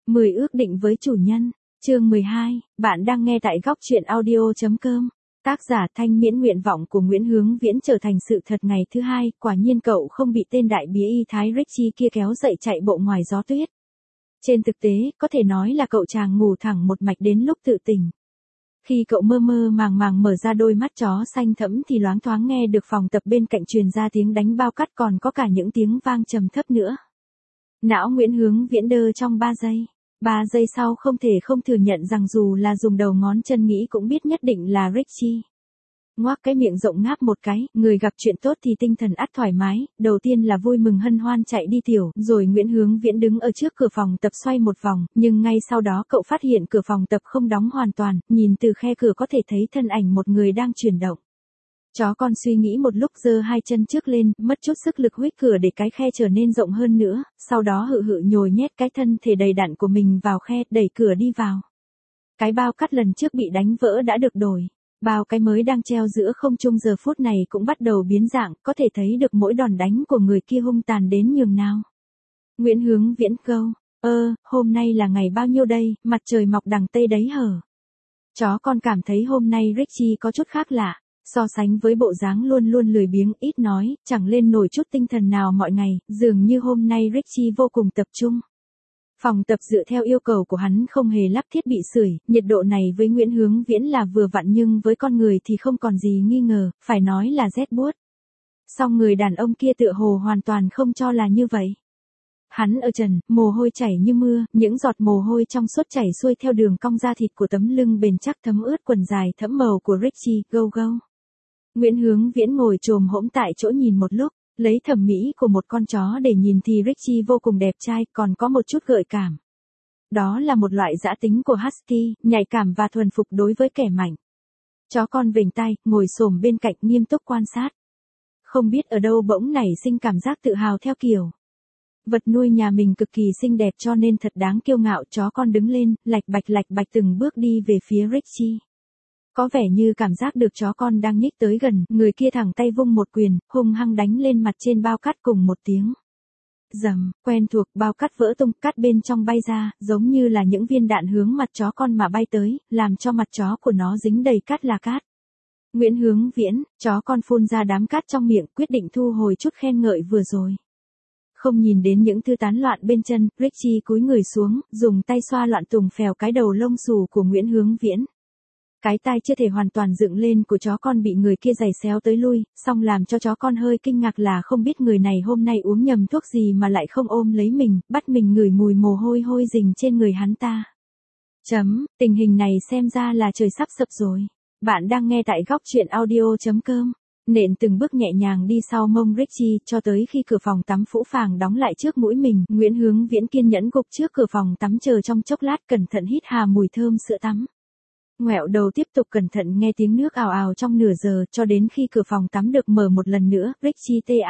10 ước định với chủ nhân. Chương 12, bạn đang nghe tại góc truyện audio.com. Tác giả Thanh Miễn. Nguyện vọng của Nguyễn Hướng Viễn trở thành sự thật ngày thứ hai, quả nhiên cậu không bị tên đại bía y thái Richie kia kéo dậy chạy bộ ngoài gió tuyết. Trên thực tế, có thể nói là cậu chàng ngủ thẳng một mạch đến lúc tự tỉnh. Khi cậu mơ mơ màng màng mở ra đôi mắt chó xanh thẫm thì loáng thoáng nghe được phòng tập bên cạnh truyền ra tiếng đánh bao cắt, còn có cả những tiếng vang trầm thấp nữa. Não Nguyễn Hướng Viễn đơ trong 3 giây. 3 giây sau không thể không thừa nhận rằng dù là dùng đầu ngón chân nghĩ cũng biết nhất định là Richie. Ngoác cái miệng rộng ngáp một cái, người gặp chuyện tốt thì tinh thần ắt thoải mái, đầu tiên là vui mừng hân hoan chạy đi tiểu, rồi Nguyễn Hướng Viễn đứng ở trước cửa phòng tập xoay một vòng, nhưng ngay sau đó cậu phát hiện cửa phòng tập không đóng hoàn toàn, nhìn từ khe cửa có thể thấy thân ảnh một người đang chuyển động. Chó con suy nghĩ một lúc giơ 2 chân trước lên, mất chút sức lực huých cửa để cái khe trở nên rộng hơn nữa, sau đó hự hự nhồi nhét cái thân thể đầy đặn của mình vào khe, đẩy cửa đi vào. Cái bao cắt lần trước bị đánh vỡ đã được đổi. Bao cái mới đang treo giữa không trung giờ phút này cũng bắt đầu biến dạng, có thể thấy được mỗi đòn đánh của người kia hung tàn đến nhường nào. Nguyễn Hướng Viễn câu, hôm nay là ngày bao nhiêu đây, mặt trời mọc đằng tây đấy hở. Chó con cảm thấy hôm nay Richie có chút khác lạ, so sánh với bộ dáng luôn luôn lười biếng ít nói, chẳng lên nổi chút tinh thần nào mọi ngày, dường như hôm nay Richie vô cùng tập trung. Phòng tập dựa theo yêu cầu của hắn không hề lắp thiết bị sưởi, nhiệt độ này với Nguyễn Hướng Viễn là vừa vặn nhưng với con người thì không còn gì nghi ngờ, phải nói là rét buốt. Song người đàn ông kia tựa hồ hoàn toàn không cho là như vậy. Hắn ở trần, mồ hôi chảy như mưa, những giọt mồ hôi trong suốt chảy xuôi theo đường cong da thịt của tấm lưng bền chắc thấm ướt quần dài thẫm màu của Richie, gâu. Nguyễn Hướng Viễn ngồi chồm hỗn tại chỗ nhìn một lúc. Lấy thẩm mỹ của một con chó để nhìn thì Richie vô cùng đẹp trai, còn có một chút gợi cảm. Đó là một loại dã tính của Husky, nhạy cảm và thuần phục đối với kẻ mạnh. Chó con vểnh tai, ngồi xổm bên cạnh nghiêm túc quan sát. Không biết ở đâu bỗng nảy sinh cảm giác tự hào theo kiểu. Vật nuôi nhà mình cực kỳ xinh đẹp cho nên thật đáng kiêu ngạo. Chó con đứng lên, lạch bạch từng bước đi về phía Richie. Có vẻ như cảm giác được chó con đang nhích tới gần, người kia thẳng tay vung một quyền, hung hăng đánh lên mặt trên bao cát cùng một tiếng. Rầm, quen thuộc, bao cát vỡ tung, cát bên trong bay ra, giống như là những viên đạn hướng mặt chó con mà bay tới, làm cho mặt chó của nó dính đầy cát là cát. Nguyễn Hướng Viễn, chó con phun ra đám cát trong miệng, quyết định thu hồi chút khen ngợi vừa rồi. Không nhìn đến những thứ tán loạn bên chân, Richie cúi người xuống, dùng tay xoa loạn tùng phèo cái đầu lông xù của Nguyễn Hướng Viễn. Cái tai chưa thể hoàn toàn dựng lên của chó con bị người kia giày xéo tới lui, song làm cho chó con hơi kinh ngạc là không biết người này hôm nay uống nhầm thuốc gì mà lại không ôm lấy mình, bắt mình ngửi mùi mồ hôi hôi rình trên người hắn ta. Tình hình này xem ra là trời sắp sập rồi. Bạn đang nghe tại góc truyện audio.com. Nện từng bước nhẹ nhàng đi sau mông Richie cho tới khi cửa phòng tắm phũ phàng đóng lại trước mũi mình. Nguyễn Hướng Viễn kiên nhẫn gục trước cửa phòng tắm chờ trong chốc lát, cẩn thận hít hà mùi thơm sữa tắm. Ngoẹo đầu tiếp tục cẩn thận nghe tiếng nước ào ào trong nửa giờ, cho đến khi cửa phòng tắm được mở một lần nữa, Richie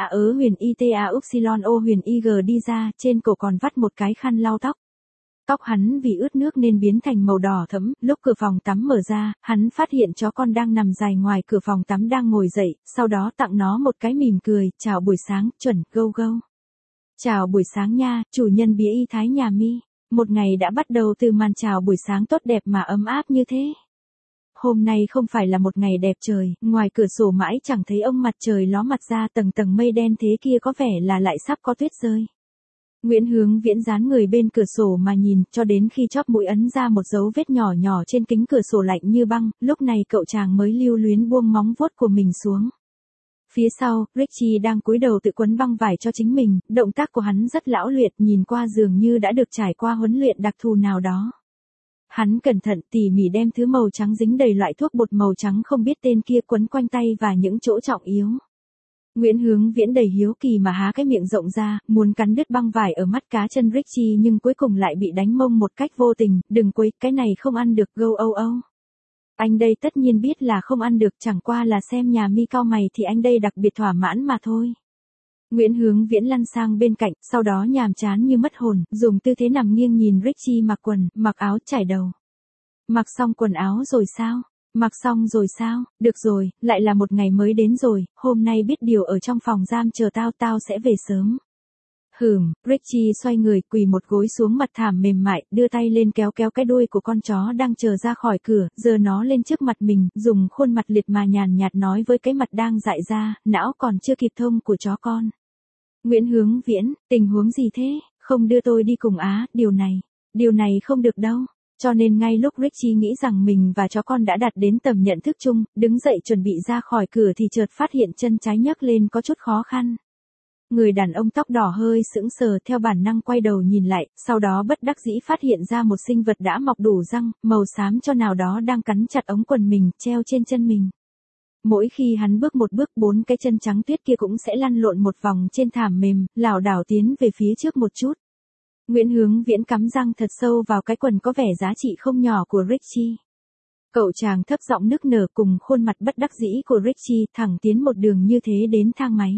huyền ig đi ra, trên cổ còn vắt một cái khăn lau tóc. Tóc hắn vì ướt nước nên biến thành màu đỏ thẫm, lúc cửa phòng tắm mở ra, hắn phát hiện chó con đang nằm dài ngoài cửa phòng tắm đang ngồi dậy, sau đó tặng nó một cái mỉm cười, chào buổi sáng, chuẩn, gâu. Chào buổi sáng nha, chủ nhân bía y thái nhà mi. Một ngày đã bắt đầu từ màn chào buổi sáng tốt đẹp mà ấm áp như thế. Hôm nay không phải là một ngày đẹp trời, ngoài cửa sổ mãi chẳng thấy ông mặt trời ló mặt ra, tầng tầng mây đen thế kia có vẻ là lại sắp có tuyết rơi. Nguyễn Hướng Viễn dán người bên cửa sổ mà nhìn, cho đến khi chóp mũi ấn ra một dấu vết nhỏ nhỏ trên kính cửa sổ lạnh như băng, lúc này cậu chàng mới lưu luyến buông móng vuốt của mình xuống. Phía sau, Richie đang cúi đầu tự quấn băng vải cho chính mình, động tác của hắn rất lão luyện, nhìn qua dường như đã được trải qua huấn luyện đặc thù nào đó. Hắn cẩn thận tỉ mỉ đem thứ màu trắng dính đầy loại thuốc bột màu trắng không biết tên kia quấn quanh tay và những chỗ trọng yếu. Nguyễn Hướng Viễn đầy hiếu kỳ mà há cái miệng rộng ra, muốn cắn đứt băng vải ở mắt cá chân Richie nhưng cuối cùng lại bị đánh mông một cách vô tình, đừng quấy, cái này không ăn được, gâu. Anh đây tất nhiên biết là không ăn được, chẳng qua là xem nhà mi cau mày thì anh đây đặc biệt thỏa mãn mà thôi. Nguyễn Hướng Viễn lăn sang bên cạnh, sau đó nhàm chán như mất hồn, dùng tư thế nằm nghiêng nhìn Richie mặc quần, mặc áo, trải đầu. Mặc xong quần áo rồi sao? Mặc xong rồi sao? Được rồi, lại là một ngày mới đến rồi, hôm nay biết điều ở trong phòng giam chờ tao sẽ về sớm. Richie xoay người quỳ một gối xuống mặt thảm mềm mại, đưa tay lên kéo kéo cái đuôi của con chó đang chờ ra khỏi cửa, giơ nó lên trước mặt mình, dùng khuôn mặt liệt mà nhàn nhạt nói với cái mặt đang dại ra, não còn chưa kịp thông của chó con. Nguyễn Hướng Viễn, tình huống gì thế, không đưa tôi đi cùng á, điều này không được đâu. Cho nên ngay lúc Richie nghĩ rằng mình và chó con đã đạt đến tầm nhận thức chung, đứng dậy chuẩn bị ra khỏi cửa thì chợt phát hiện chân trái nhấc lên có chút khó khăn. Người đàn ông tóc đỏ hơi sững sờ theo bản năng quay đầu nhìn lại, sau đó bất đắc dĩ phát hiện ra một sinh vật đã mọc đủ răng, màu xám cho nào đó đang cắn chặt ống quần mình, treo trên chân mình. Mỗi khi hắn bước một bước, 4 cái chân trắng tuyết kia cũng sẽ lăn lộn một vòng trên thảm mềm, lảo đảo tiến về phía trước một chút. Nguyễn Hướng Viễn cắm răng thật sâu vào cái quần có vẻ giá trị không nhỏ của Richie. Cậu chàng thấp giọng nức nở cùng khuôn mặt bất đắc dĩ của Richie thẳng tiến một đường như thế đến thang máy.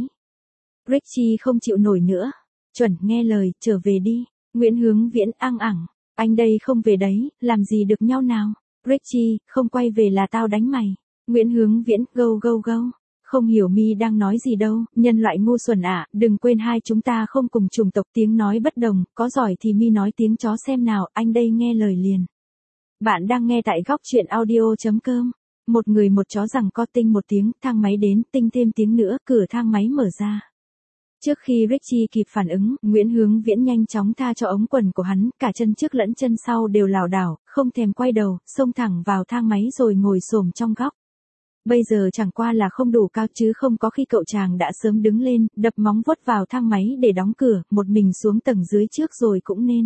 Richie không chịu nổi nữa. Chuẩn, nghe lời, trở về đi. Nguyễn Hướng Viễn ăng ẳng. Anh đây không về đấy, làm gì được nhau nào. Richie, không quay về là tao đánh mày. Nguyễn Hướng Viễn, gâu. Không hiểu mi đang nói gì đâu, nhân loại ngu xuẩn ạ, đừng quên hai chúng ta không cùng chủng tộc, tiếng nói bất đồng, có giỏi thì mi nói tiếng chó xem nào, anh đây nghe lời liền. Bạn đang nghe tại góc truyện audio.com. Một người một chó rằng co tinh một tiếng, thang máy đến, tinh thêm tiếng nữa, cửa thang máy mở ra. Trước khi Richie kịp phản ứng, Nguyễn Hướng Viễn nhanh chóng tha cho ống quần của hắn, cả chân trước lẫn chân sau đều lảo đảo, không thèm quay đầu, xông thẳng vào thang máy rồi ngồi xổm trong góc. Bây giờ chẳng qua là không đủ cao chứ không có khi cậu chàng đã sớm đứng lên, đập móng vuốt vào thang máy để đóng cửa, một mình xuống tầng dưới trước rồi cũng nên.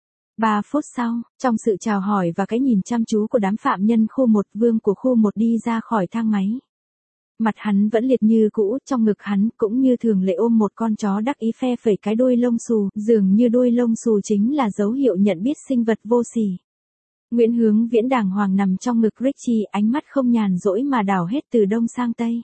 3 phút sau, trong sự chào hỏi và cái nhìn chăm chú của đám phạm nhân khu 1, Vương của khu 1 đi ra khỏi thang máy. Mặt hắn vẫn liệt như cũ, trong ngực hắn cũng như thường lệ ôm một con chó đắc ý phe phẩy cái đuôi lông xù, dường như đuôi lông xù chính là dấu hiệu nhận biết sinh vật vô sỉ. Nguyễn Hướng Viễn đàng hoàng nằm trong ngực Richie, ánh mắt không nhàn rỗi mà đảo hết từ đông sang tây.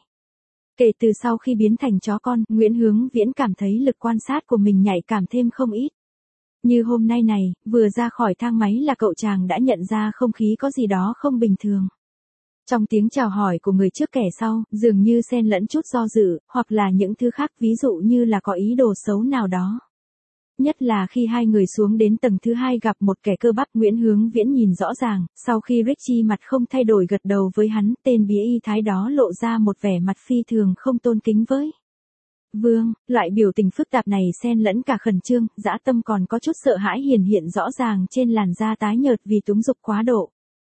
Kể từ sau khi biến thành chó con, Nguyễn Hướng Viễn cảm thấy lực quan sát của mình nhạy cảm thêm không ít. Như hôm nay này, vừa ra khỏi thang máy là cậu chàng đã nhận ra không khí có gì đó không bình thường. Trong tiếng chào hỏi của người trước kẻ sau, dường như xen lẫn chút do dự, hoặc là những thứ khác, ví dụ như là có ý đồ xấu nào đó. Nhất là khi hai người xuống đến tầng thứ 2 gặp một kẻ cơ bắp, Nguyễn Hướng Viễn nhìn rõ ràng, sau khi Richie mặt không thay đổi gật đầu với hắn, tên bí y thái đó lộ ra một vẻ mặt phi thường không tôn kính với Vương. Loại biểu tình phức tạp này xen lẫn cả khẩn trương, dã tâm còn có chút sợ hãi hiển hiện rõ ràng trên làn da tái nhợt vì túng dục quá độ.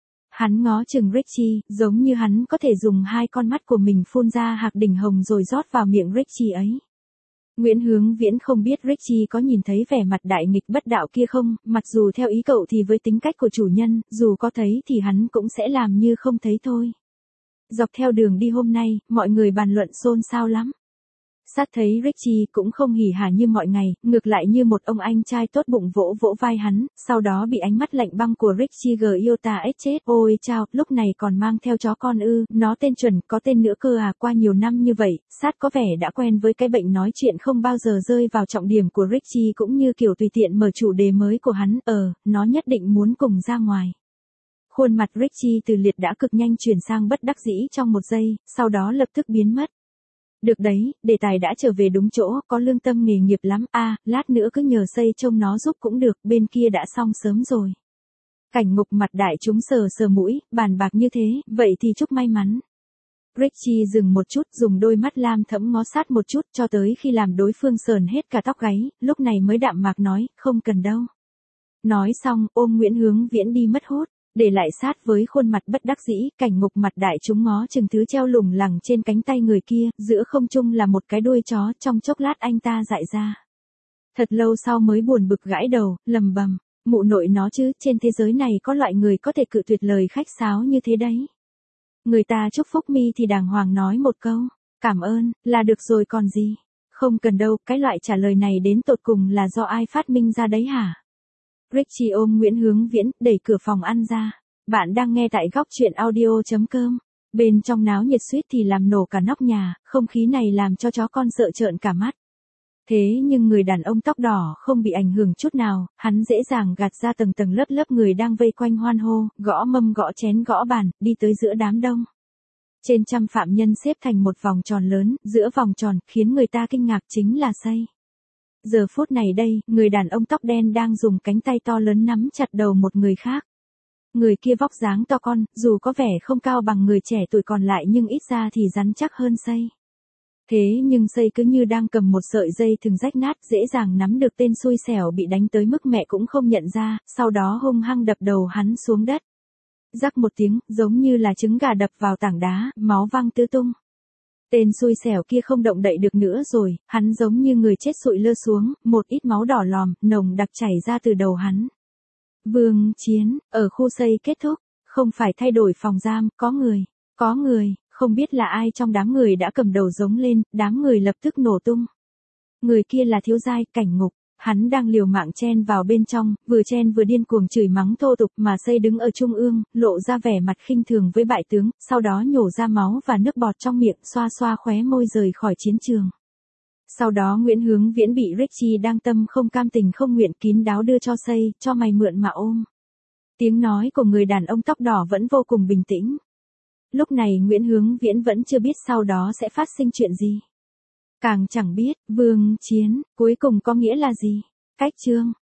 Hắn ngó chừng Richie, giống như hắn có thể dùng 2 con mắt của mình phun ra hạc đỉnh hồng rồi rót vào miệng Richie ấy. Nguyễn Hướng Viễn không biết Richie có nhìn thấy vẻ mặt đại nghịch bất đạo kia không, mặc dù theo ý cậu thì với tính cách của chủ nhân, dù có thấy thì hắn cũng sẽ làm như không thấy thôi. Dọc theo đường đi hôm nay, mọi người bàn luận xôn xao lắm. Sát thấy Richie cũng không hỉ hả như mọi ngày, ngược lại như một ông anh trai tốt bụng vỗ vỗ vai hắn, sau đó bị ánh mắt lạnh băng của Richie Giota ép chết. Ôi chao, lúc này còn mang theo chó con ư, nó tên chuẩn, có tên nữa cơ à, qua nhiều năm như vậy, Sát có vẻ đã quen với cái bệnh nói chuyện không bao giờ rơi vào trọng điểm của Richie cũng như kiểu tùy tiện mở chủ đề mới của hắn, nó nhất định muốn cùng ra ngoài. Khuôn mặt Richie từ liệt đã cực nhanh chuyển sang bất đắc dĩ trong một giây, sau đó lập tức biến mất. Được đấy, đề tài đã trở về đúng chỗ, có lương tâm nghề nghiệp lắm, lát nữa cứ nhờ xây trông nó giúp cũng được, bên kia đã xong sớm rồi. Cảnh Ngục mặt đại chúng sờ sờ mũi, bàn bạc như thế, vậy thì chúc may mắn. Richie dừng một chút, dùng đôi mắt lam thẫm ngó sát một chút cho tới khi làm đối phương sờn hết cả tóc gáy, lúc này mới đạm mạc nói, không cần đâu. Nói xong, ôm Nguyễn Hướng Viễn đi mất hút. Để lại Sát với khuôn mặt bất đắc dĩ, Cảnh Ngục mặt đại chúng ngó chừng thứ treo lủng lẳng trên cánh tay người kia, giữa không trung là một cái đuôi chó, trong chốc lát anh ta dại ra. Thật lâu sau mới buồn bực gãi đầu, lầm bầm, mụ nội nó chứ, trên thế giới này có loại người có thể cự tuyệt lời khách sáo như thế đấy. Người ta chúc phúc mi thì đàng hoàng nói một câu, cảm ơn, là được rồi còn gì. Không cần đâu, cái loại trả lời này đến tột cùng là do ai phát minh ra đấy hả? Richie ôm Nguyễn Hướng Viễn, đẩy cửa phòng ăn ra. Bạn đang nghe tại góc truyện audio.com. Bên trong náo nhiệt suýt thì làm nổ cả nóc nhà, không khí này làm cho chó con sợ trợn cả mắt. Thế nhưng người đàn ông tóc đỏ không bị ảnh hưởng chút nào, hắn dễ dàng gạt ra tầng tầng lớp lớp người đang vây quanh hoan hô, gõ mâm gõ chén gõ bàn, đi tới giữa đám đông. Trên trăm phạm nhân xếp thành một vòng tròn lớn, giữa vòng tròn, khiến người ta kinh ngạc chính là xây. Giờ phút này đây, người đàn ông tóc đen đang dùng cánh tay to lớn nắm chặt đầu một người khác. Người kia vóc dáng to con, dù có vẻ không cao bằng người trẻ tuổi còn lại nhưng ít ra thì rắn chắc hơn Xây. Thế nhưng Xây cứ như đang cầm một sợi dây thừng rách nát, dễ dàng nắm được tên xui xẻo bị đánh tới mức mẹ cũng không nhận ra, sau đó hung hăng đập đầu hắn xuống đất. Rắc một tiếng, giống như là trứng gà đập vào tảng đá, máu văng tứ tung. Tên xui xẻo kia không động đậy được nữa rồi, hắn giống như người chết sụi lơ xuống, một ít máu đỏ lòm, nồng đặc chảy ra từ đầu hắn. Vương chiến, ở khu Xây kết thúc, không phải thay đổi phòng giam, có người, không biết là ai trong đám người đã cầm đầu giống lên, đám người lập tức nổ tung. Người kia là Thiếu Giai, Cảnh Ngục, hắn đang liều mạng chen vào bên trong, vừa chen vừa điên cuồng chửi mắng thô tục mà Xây đứng ở trung ương, lộ ra vẻ mặt khinh thường với bại tướng, sau đó nhổ ra máu và nước bọt trong miệng, xoa xoa khóe môi rời khỏi chiến trường. Sau đó Nguyễn Hướng Viễn bị Richie đang tâm không cam tình không nguyện kín đáo đưa cho Xây, cho mày mượn mà ôm. Tiếng nói của người đàn ông tóc đỏ vẫn vô cùng bình tĩnh. Lúc này Nguyễn Hướng Viễn vẫn chưa biết sau đó sẽ phát sinh chuyện gì. Càng chẳng biết, vương chiến, cuối cùng có nghĩa là gì. Cách chương.